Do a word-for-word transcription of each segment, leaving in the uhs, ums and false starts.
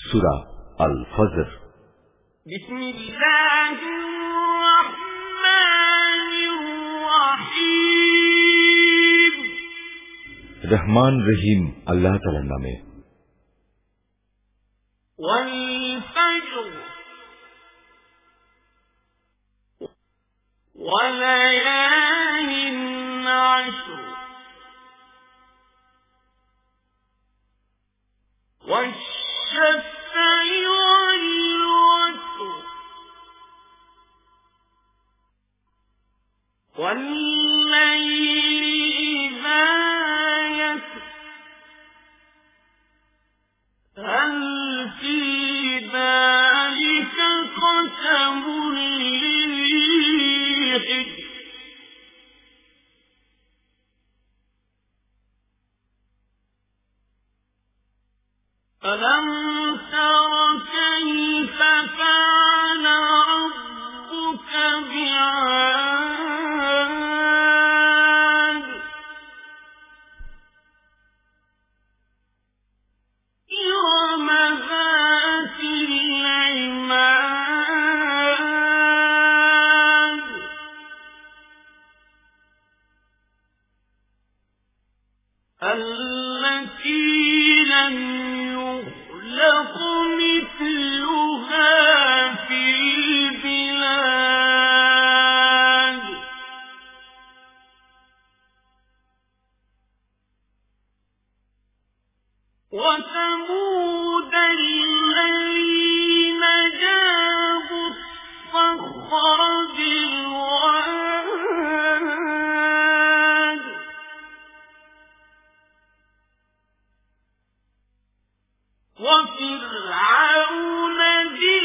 সূরা আল ফজর। বিসমিল্লাহির রাহমানির রাহিম। রহমান রহিম আল্লাহ তাআলার নামে। ওয়াল ফজর ওয়া লায়ালিন আশর والشفع والوتر والليل إذا يسر هل في ذلك قسم لذي حجر ألم تر كيف فعل ربك بعاد إرم ذات العماد التي لم يخلق مثلها في البلاد وثمود الذين جابوا الصخر بالواد وفرعون ذي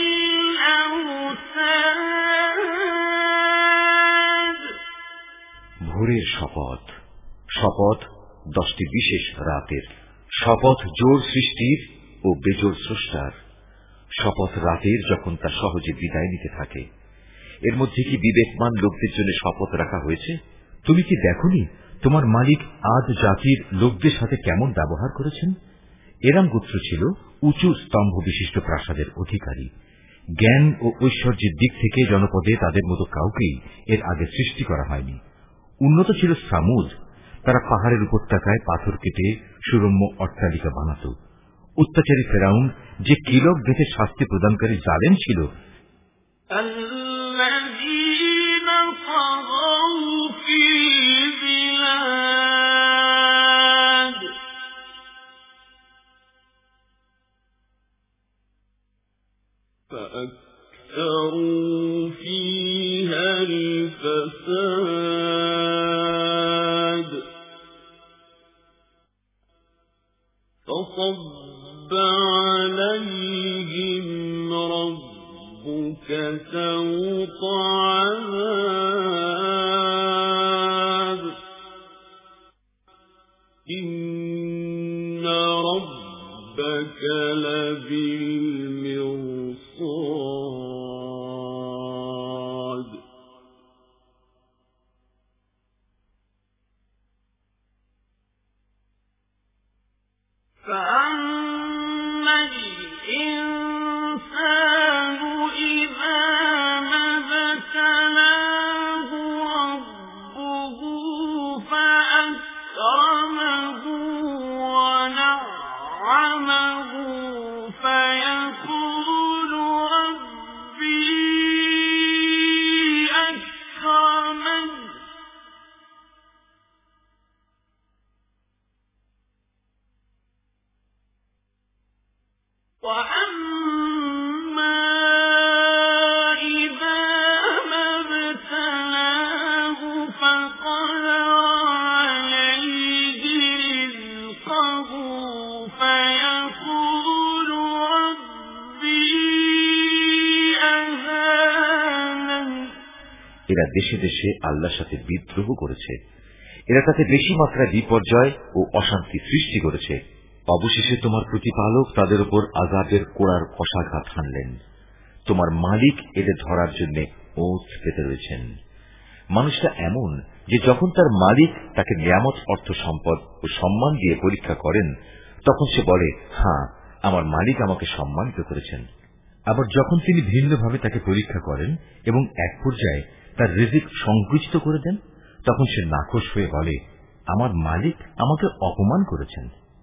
الأوتاد। ভোরের শপথ, শপথ দশটি বিশেষ রাতের, শপথ জোর সৃষ্টির ও বেজোর স্রষ্টার, শপথ রাতের যখন তা সহজে বিদায় নিতে থাকে। এর মধ্যে কি বিবেকমান লোকদের জন্য শপথ রাখা হয়েছে? তুমি কি দেখোনি তোমার মালিক আদ জাতির লোকদের সাথে কেমন ব্যবহার করেছেন? এরাম গোত্র ছিল উঁচু স্তম্ভ বিশিষ্ট প্রাসাদের অধিকারী। জ্ঞান ও ঐশ্বর্যের দিক থেকে জনপদে তাদের মতো কাউকেই এর আগে সৃষ্টি করা হয়নি। উন্নত ছিল সামুদ, তারা পাহাড়ের উপত্যকায় পাথর কেটে সুরম্য অট্টালিকা বানাত। অত্যাচারী ফেরাউন যে কিলক বেঁধে শাস্তি প্রদানকারী জালেম ছিল, فأكثروا فيها الفساد فصب عليهم ربك سوط عذاب إن ربك لبالمرصاد فأما الإنسان إذا ما ابتلاه ربه فأكرمه ونعمه فيقول ربي أكرمن وأما إذا ما ابتلاه فقدر عليه رزقه فيقول ربي أهانن। এরা দেশে দেশে আল্লাহর সাথে বিদ্রোহ করেছে। এরা তাতে বেশি মাত্রায় বিপর্যয় ও অশান্তি সৃষ্টি করেছে। অবশেষে তোমার প্রতিপালক তাদের উপর আযাবের কোড়ার কষাঘাত হানলেন। তোমার মালিক এদের ধরার জন্য ওঁৎ পেতে রয়েছেন। মানুষটা এমন যে যখন তার মালিক তাকে নিয়ামত, অর্থ সম্পদ ও সম্মান দিয়ে পরীক্ষা করেন, তখন সে বলে, হ্যাঁ আমার মালিক আমাকে সম্মানিত করেছেন। আবার যখন তিনি ভিন্নভাবে তাকে পরীক্ষা করেন এবং এক পর্যায়ে তার রিজিক সংকুচিত করে দেন, তখন সে নাখোশ হয়ে বলে, আমার মালিক আমাকে অপমান করেছেন।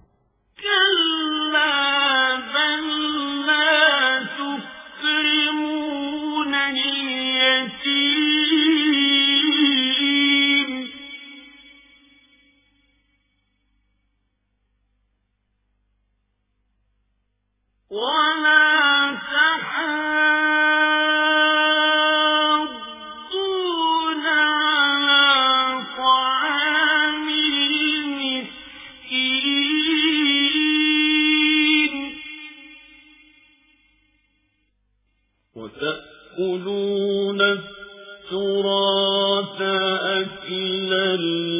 وتأكلون التراث أكلا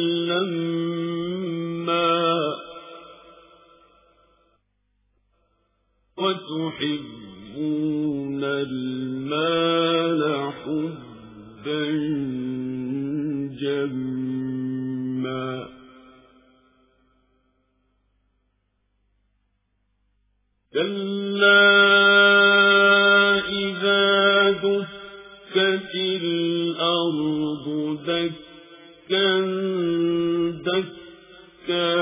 لما وتحبون المال حبا جما كلا دكت الأرض دكا دكا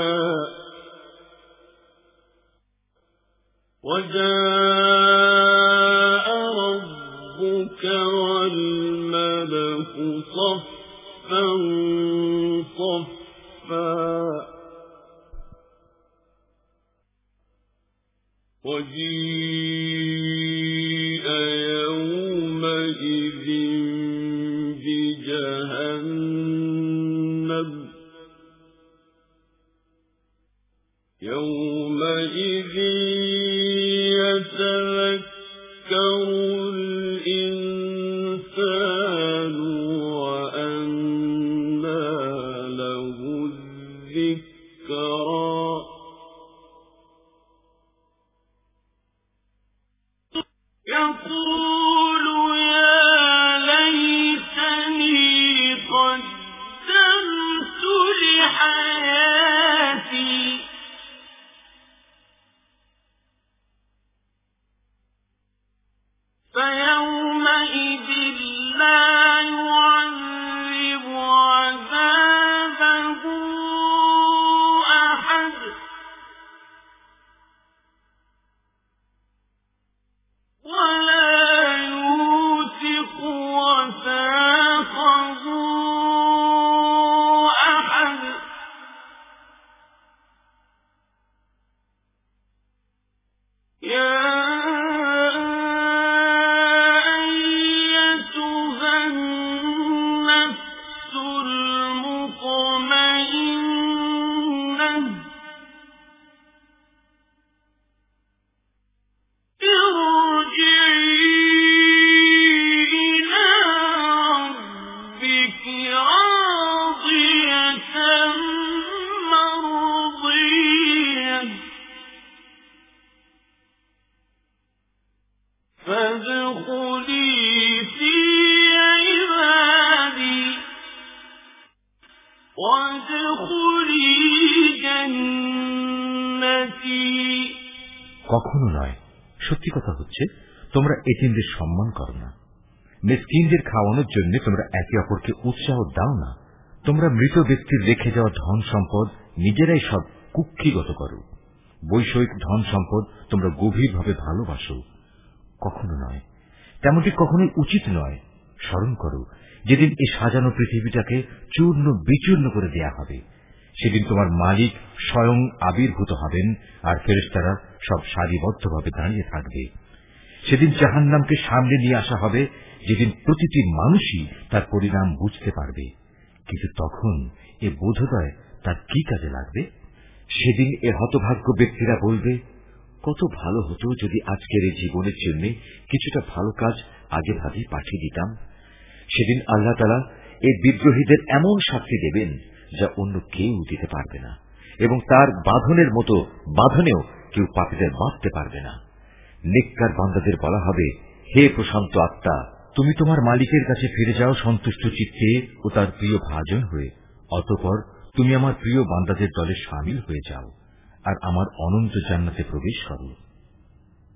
وجاء ربك والملك صفا صفا وجيء يومئذ بجهنم يومئذ يتذكر الإنسان وأنى له الذكرى يقول يا ليتني قدمت لحياتي فيومئذ لا يعذب عذابه أحد ولا يوثق وثاقه أحد يا أيتها النفس المطمئنة فادخلي في عبادي وادخلي جنتي। কখনো নয়, সত্যি কথা হচ্ছে তোমরা এতিমদের সম্মান করো না, মিসকিনদের খাওয়ানোর জন্য তোমরা একে অপরকে উৎসাহ দাও না, তোমরা মৃত ব্যক্তির রেখে যাওয়া ধন সম্পদ নিজেরাই সব কুক্ষিগত করো, বৈষয়িক ধন সম্পদ তোমরা গভীরভাবে ভালোবাসো। কখনো নয়, তেমনটি কখনোই উচিত নয়। স্মরণ করো যেদিন এই সাজানো পৃথিবীটাকে চূর্ণ বিচূর্ণ করে দেয়া হবে, সেদিন তোমার মালিক স্বয়ং আবির্ভূত হবেন আর ফেরেশতারা সব সারিবদ্ধভাবে দাঁড়িয়ে থাকবে। সেদিন জাহান্নামকে সামনে নিয়ে আসা হবে, যেদিন প্রতিটি মানুষই তার পরিণাম বুঝতে পারবে। কিন্তু তখন এ বোধোদয় তার কি কাজে লাগবে? সেদিন এ হতভাগ্য ব্যক্তিরা বলবে, কত ভালো হতো যদি আজকের এই জীবনের জন্য কিছুটা ভালো কাজ আগে ভাগেই পাঠিয়ে দিতাম। সেদিন আল্লাহ তাআলা এই বিদ্রোহীদের এমন শাস্তি দেবেন যা অন্য কেউ দিতে পারবে না, এবং তার বাঁধনের মতো বাঁধনেও কেউ পাপীদের বাঁধতে পারবে না। নেককার বান্দাদের বলা হবে, হে প্রশান্ত আত্মা, তুমি তোমার মালিকের কাছে ফিরে যাও সন্তুষ্ট চিত্তে ও তার প্রিয় ভাজন হয়ে। অতঃপর তুমি আমার প্রিয় বান্দাদের দলে শামিল হয়ে যাও আর আমার অনন্ত জান্নাতে প্রবেশ করো।